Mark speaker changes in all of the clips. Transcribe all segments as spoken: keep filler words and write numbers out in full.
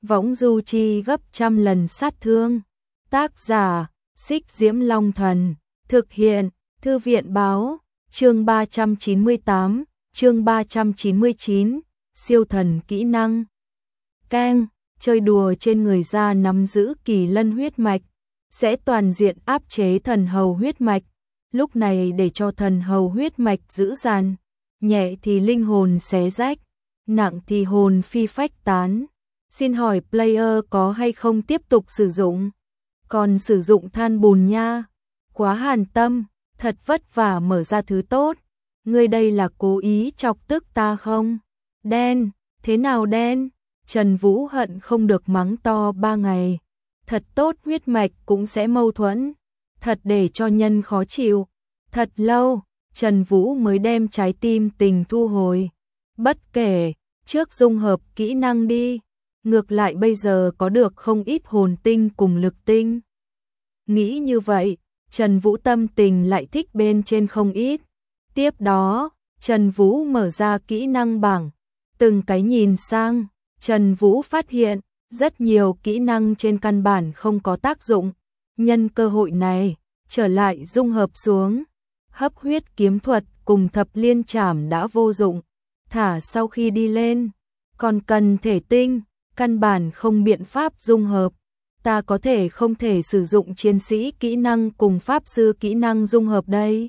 Speaker 1: võng du chi gấp trăm lần sát thương. Tác giả, Xích Diễm Long Thần. Thực hiện, Thư viện báo, chương ba trăm chín mươi tám, chương ba trăm chín mươi chín, siêu thần kỹ năng. Keng, chơi đùa trên người ra nắm giữ kỳ lân huyết mạch, sẽ toàn diện áp chế thần hầu huyết mạch. Lúc này để cho thần hầu huyết mạch dữ dằn, nhẹ thì linh hồn xé rách, nặng thì hồn phi phách tán. Xin hỏi player có hay không tiếp tục sử dụng? Còn sử dụng than bùn nha. Quá hàn tâm, thật vất vả mở ra thứ tốt. Ngươi đây là cố ý chọc tức ta không? Đen, thế nào đen? Trần Vũ hận không được mắng to ba ngày. Thật tốt huyết mạch cũng sẽ mâu thuẫn. Thật để cho nhân khó chịu. Thật lâu, Trần Vũ mới đem trái tim tình thu hồi. Bất kể, trước dung hợp kỹ năng đi. Ngược lại bây giờ có được không ít hồn tinh cùng lực tinh. Nghĩ như vậy, Trần Vũ tâm tình lại thích bên trên không ít. Tiếp đó, Trần Vũ mở ra kỹ năng bảng. Từng cái nhìn sang, Trần Vũ phát hiện, rất nhiều kỹ năng trên căn bản không có tác dụng. Nhân cơ hội này, trở lại dung hợp xuống. Hấp huyết kiếm thuật cùng thập liên trảm đã vô dụng. Thả sau khi đi lên, còn cần thể tinh, căn bản không biện pháp dung hợp. Ta có thể không thể sử dụng chiến sĩ kỹ năng cùng pháp sư kỹ năng dung hợp đây.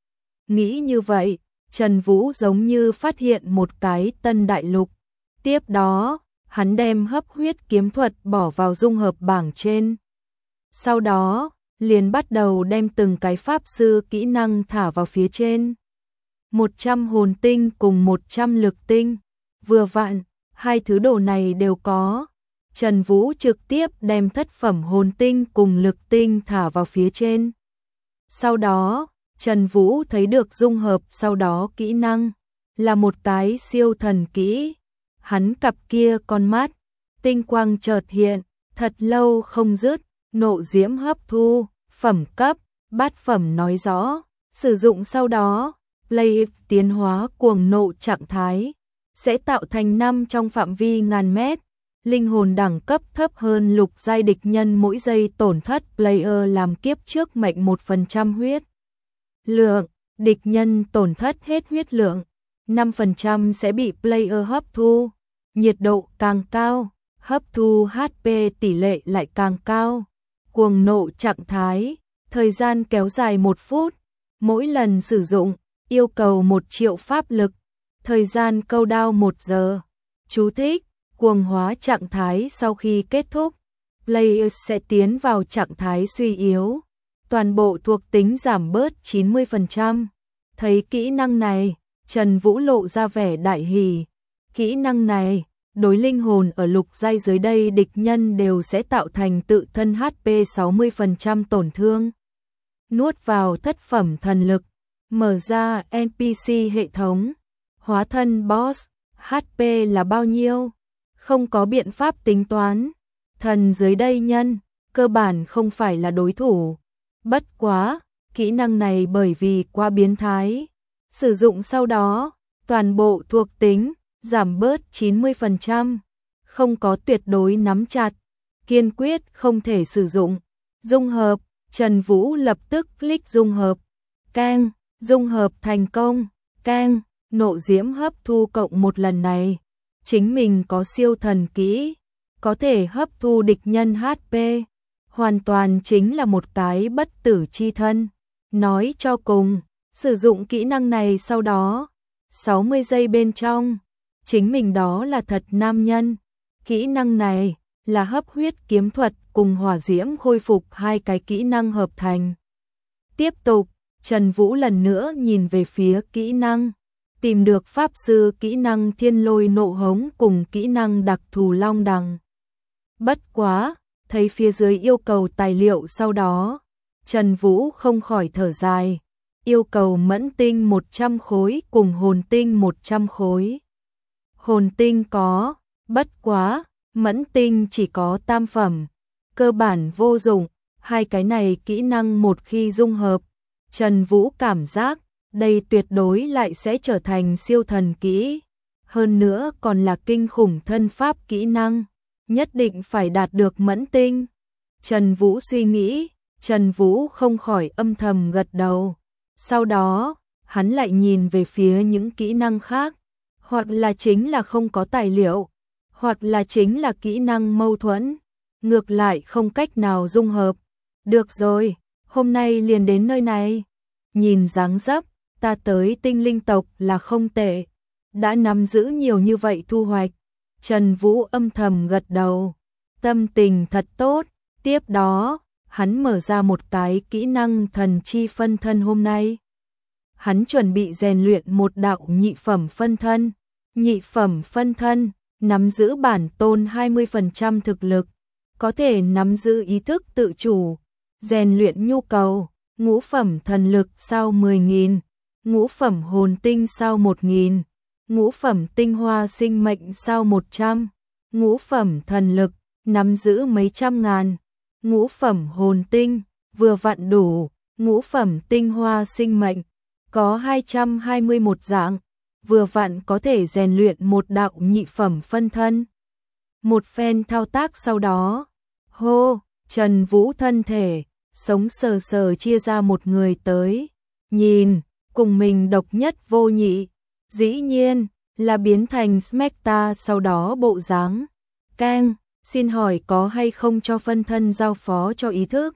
Speaker 1: Nghĩ như vậy, Trần Vũ giống như phát hiện một cái tân đại lục. Tiếp đó, hắn đem hấp huyết kiếm thuật bỏ vào dung hợp bảng trên. Sau đó, liền bắt đầu đem từng cái pháp sư kỹ năng thả vào phía trên. một trăm hồn tinh cùng một trăm lực tinh. Vừa vặn, hai thứ đồ này đều có. Trần Vũ trực tiếp đem thất phẩm hồn tinh cùng lực tinh thả vào phía trên. Sau đó, Trần Vũ thấy được dung hợp sau đó kỹ năng. Là một cái siêu thần kỹ. Hắn cặp kia con mắt, tinh quang chợt hiện, thật lâu không dứt, nộ diễm hấp thu, phẩm cấp, bát phẩm nói rõ. Sử dụng sau đó, play tiến hóa cuồng nộ trạng thái. Sẽ tạo thành năm trong phạm vi ngàn mét. Linh hồn đẳng cấp thấp hơn lục giai địch nhân mỗi giây tổn thất player làm kiếp trước mệnh một phần trăm huyết lượng. Địch nhân tổn thất hết huyết lượng, năm phần trăm sẽ bị player hấp thu. Nhiệt độ càng cao, hấp thu hát pê tỷ lệ lại càng cao. Cuồng nộ trạng thái, thời gian kéo dài một phút. Mỗi lần sử dụng, yêu cầu một triệu pháp lực. Thời gian câu đao một giờ. Chú thích, cuồng hóa trạng thái sau khi kết thúc, player sẽ tiến vào trạng thái suy yếu. Toàn bộ thuộc tính giảm bớt chín mươi phần trăm. Thấy kỹ năng này, Trần Vũ lộ ra vẻ đại hỉ. Kỹ năng này, đối linh hồn ở lục giai dưới đây địch nhân đều sẽ tạo thành tự thân hát pê sáu mươi phần trăm tổn thương. Nuốt vào thất phẩm thần lực, mở ra en pê xê hệ thống. Hóa thân boss, hát pê là bao nhiêu? Không có biện pháp tính toán. Thần dưới đây nhân, cơ bản không phải là đối thủ. Bất quá, kỹ năng này bởi vì quá biến thái. Sử dụng sau đó, toàn bộ thuộc tính, giảm bớt chín mươi phần trăm. Không có tuyệt đối nắm chặt. Kiên quyết không thể sử dụng. Dung hợp, Trần Vũ lập tức click dung hợp. Keng, dung hợp thành công. Keng, nộ diễm hấp thu cộng một lần này. Chính mình có siêu thần kỹ, có thể hấp thu địch nhân hát pê. Hoàn toàn chính là một cái bất tử chi thân. Nói cho cùng, sử dụng kỹ năng này sau đó, sáu mươi giây bên trong, chính mình đó là thật nam nhân. Kỹ năng này là hấp huyết kiếm thuật cùng hỏa diễm khôi phục hai cái kỹ năng hợp thành. Tiếp tục, Trần Vũ lần nữa nhìn về phía kỹ năng. Tìm được pháp sư kỹ năng thiên lôi nộ hống cùng kỹ năng đặc thù long đằng. Bất quá, thấy phía dưới yêu cầu tài liệu sau đó, Trần Vũ không khỏi thở dài. Yêu cầu mẫn tinh một trăm khối cùng hồn tinh một trăm khối. Hồn tinh có, bất quá, mẫn tinh chỉ có tam phẩm. Cơ bản vô dụng, hai cái này kỹ năng một khi dung hợp, Trần Vũ cảm giác đây tuyệt đối lại sẽ trở thành siêu thần kỹ. Hơn nữa còn là kinh khủng thân pháp kỹ năng. nhất định phải đạt được mẫn tinh. Trần Vũ suy nghĩ, Trần Vũ không khỏi âm thầm gật đầu. Sau đó, hắn lại nhìn về phía những kỹ năng khác, hoặc là chính là không có tài liệu, hoặc là chính là kỹ năng mâu thuẫn, ngược lại không cách nào dung hợp. Được rồi, hôm nay liền đến nơi này. Nhìn dáng dấp, ta tới tinh linh tộc là không tệ, đã nắm giữ nhiều như vậy thu hoạch. Trần Vũ âm thầm gật đầu, tâm tình thật tốt. Tiếp đó, hắn mở ra một cái kỹ năng thần chi phân thân hôm nay. Hắn chuẩn bị rèn luyện một đạo nhị phẩm phân thân. Nhị phẩm phân thân, nắm giữ bản tôn hai mươi phần trăm thực lực, có thể nắm giữ ý thức tự chủ, rèn luyện nhu cầu, ngũ phẩm thần lực sau mười nghìn, ngũ phẩm hồn tinh sau một nghìn, ngũ phẩm tinh hoa sinh mệnh sau một trăm, ngũ phẩm thần lực, nắm giữ mấy trăm ngàn, ngũ phẩm hồn tinh, vừa vặn đủ, ngũ phẩm tinh hoa sinh mệnh, có hai trăm hai mươi mốt dạng, vừa vặn có thể rèn luyện một đạo nhị phẩm phân thân. Một phen thao tác sau đó, hô, Trần Vũ thân thể, sống sờ sờ chia ra một người tới, nhìn, cùng mình độc nhất vô nhị, dĩ nhiên, là biến thành Smecta sau đó bộ dáng. Keng, xin hỏi có hay không cho phân thân giao phó cho ý thức?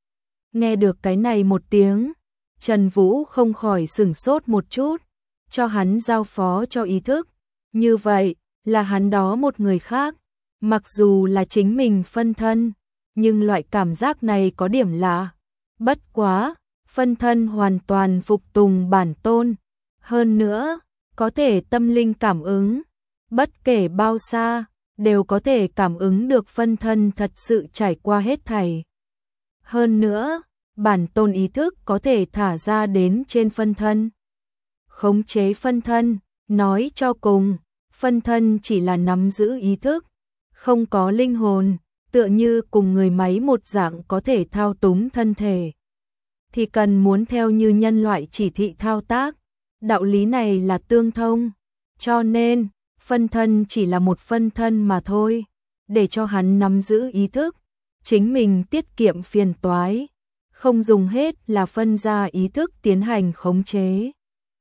Speaker 1: Nghe được cái này một tiếng, Trần Vũ không khỏi sửng sốt một chút, cho hắn giao phó cho ý thức, như vậy là hắn đó một người khác, mặc dù là chính mình phân thân, nhưng loại cảm giác này có điểm lạ. Bất quá, phân thân hoàn toàn phục tùng bản tôn, hơn nữa, có thể tâm linh cảm ứng, bất kể bao xa, đều có thể cảm ứng được phân thân thật sự trải qua hết thảy. Hơn nữa, bản tôn ý thức có thể thả ra đến trên phân thân. Khống chế phân thân, nói cho cùng, phân thân chỉ là nắm giữ ý thức, không có linh hồn, tựa như cùng người máy một dạng có thể thao túng thân thể. Thì cần muốn theo như nhân loại chỉ thị thao tác, đạo lý này là tương thông, cho nên, phân thân chỉ là một phân thân mà thôi, để cho hắn nắm giữ ý thức, chính mình tiết kiệm phiền toái, không dùng hết là phân ra ý thức tiến hành khống chế.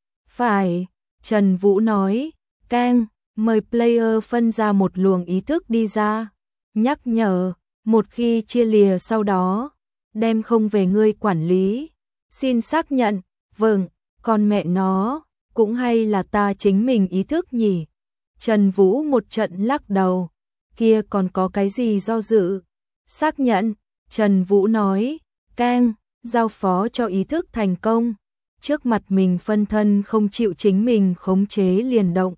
Speaker 1: Phải, Trần Vũ nói, Keng, mời player phân ra một luồng ý thức đi ra, nhắc nhở, một khi chia lìa sau đó, đem không về ngươi quản lý, xin xác nhận, vâng, con mẹ nó, cũng hay là ta chính mình ý thức nhỉ. Trần Vũ một trận lắc đầu, kia còn có cái gì do dự, xác nhận, Trần Vũ nói, Keng, giao phó cho ý thức thành công. Trước mặt mình phân thân không chịu chính mình khống chế liền động.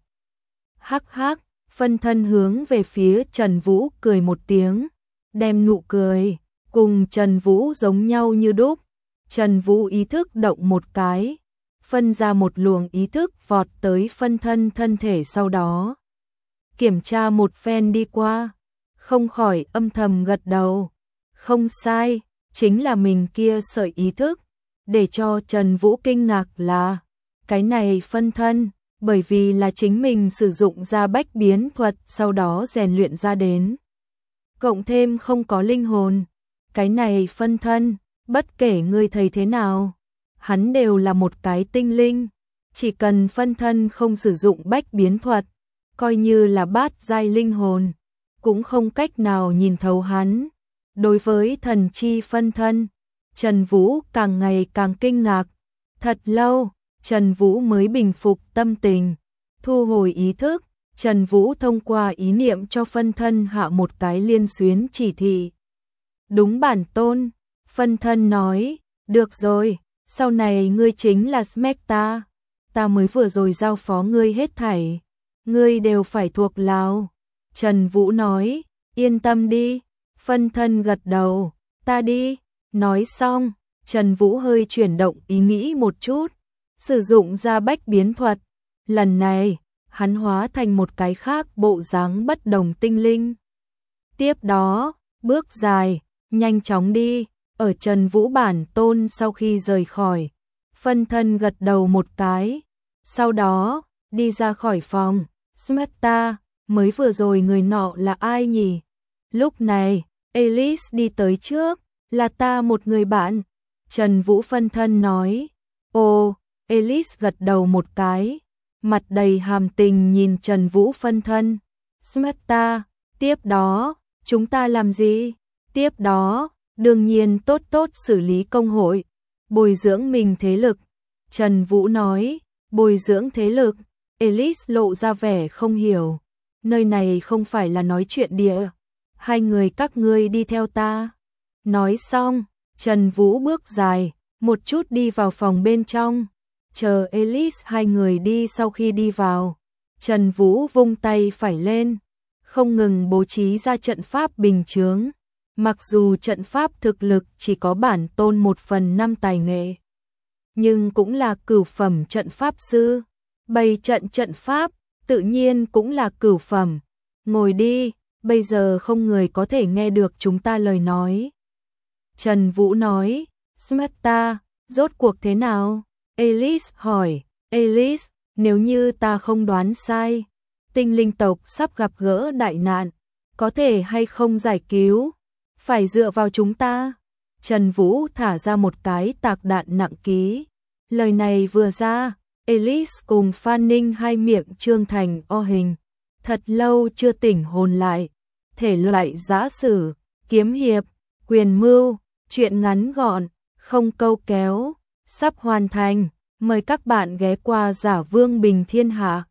Speaker 1: Hắc hắc, phân thân hướng về phía Trần Vũ cười một tiếng, đem nụ cười, cùng Trần Vũ giống nhau như đúc. Trần Vũ ý thức động một cái, phân ra một luồng ý thức vọt tới phân thân thân thể sau đó. Kiểm tra một phen đi qua, không khỏi âm thầm gật đầu. Không sai, chính là mình kia sợi ý thức. Để cho Trần Vũ kinh ngạc là, cái này phân thân, bởi vì là chính mình sử dụng ra bách biến thuật sau đó rèn luyện ra đến. Cộng thêm không có linh hồn, cái này phân thân, bất kể ngươi thấy thế nào, hắn đều là một cái tinh linh, chỉ cần phân thân không sử dụng bách biến thuật, coi như là bát giai linh hồn, cũng không cách nào nhìn thấu hắn. Đối với thần chi phân thân, Trần Vũ càng ngày càng kinh ngạc, thật lâu, Trần Vũ mới bình phục tâm tình, thu hồi ý thức, Trần Vũ thông qua ý niệm cho phân thân hạ một cái liên xuyến chỉ thị. Đúng bản tôn, phân thân nói, được rồi, sau này ngươi chính là Smecta, ta mới vừa rồi giao phó ngươi hết thảy, ngươi đều phải thuộc lão. Trần Vũ nói, yên tâm đi, phân thân gật đầu, ta đi. Nói xong, Trần Vũ hơi chuyển động ý nghĩ một chút, sử dụng ra bách biến thuật. Lần này, hắn hóa thành một cái khác bộ dáng bất đồng tinh linh. Tiếp đó, bước dài, nhanh chóng đi, ở Trần Vũ bản tôn sau khi rời khỏi. Phân thân gật đầu một cái, sau đó, đi ra khỏi phòng. Smecta, mới vừa rồi người nọ là ai nhỉ? Lúc này, Alice đi tới trước, là ta một người bạn. Trần Vũ phân thân nói. Ồ, Alice gật đầu một cái, mặt đầy hàm tình nhìn Trần Vũ phân thân. Smarta, tiếp đó, chúng ta làm gì? Tiếp đó, đương nhiên tốt tốt xử lý công hội, bồi dưỡng mình thế lực. Trần Vũ nói, bồi dưỡng thế lực. Alice lộ ra vẻ không hiểu. Nơi này không phải là nói chuyện địa. Hai người các ngươi đi theo ta. Nói xong, Trần Vũ bước dài, một chút đi vào phòng bên trong. Chờ Alice hai người đi sau khi đi vào. Trần Vũ vung tay phải lên, không ngừng bố trí ra trận pháp bình chướng. Mặc dù trận pháp thực lực chỉ có bản tôn một phần năm tài nghệ, nhưng cũng là cửu phẩm trận pháp sư. Bày trận trận pháp, tự nhiên cũng là cửu phẩm. Ngồi đi, bây giờ không người có thể nghe được chúng ta lời nói. Trần Vũ nói, Smarta, rốt cuộc thế nào? Alice hỏi, Alice, nếu như ta không đoán sai, tinh linh tộc sắp gặp gỡ đại nạn, có thể hay không giải cứu? Phải dựa vào chúng ta. Trần Vũ thả ra một cái tạc đạn nặng ký. Lời này vừa ra, Alice cùng Phan Ninh hai miệng trương thành o hình. Thật lâu chưa tỉnh hồn lại. Thể loại giã sử, kiếm hiệp, quyền mưu, chuyện ngắn gọn, không câu kéo, sắp hoàn thành. Mời các bạn ghé qua Giả Vương Bình Thiên Hạ.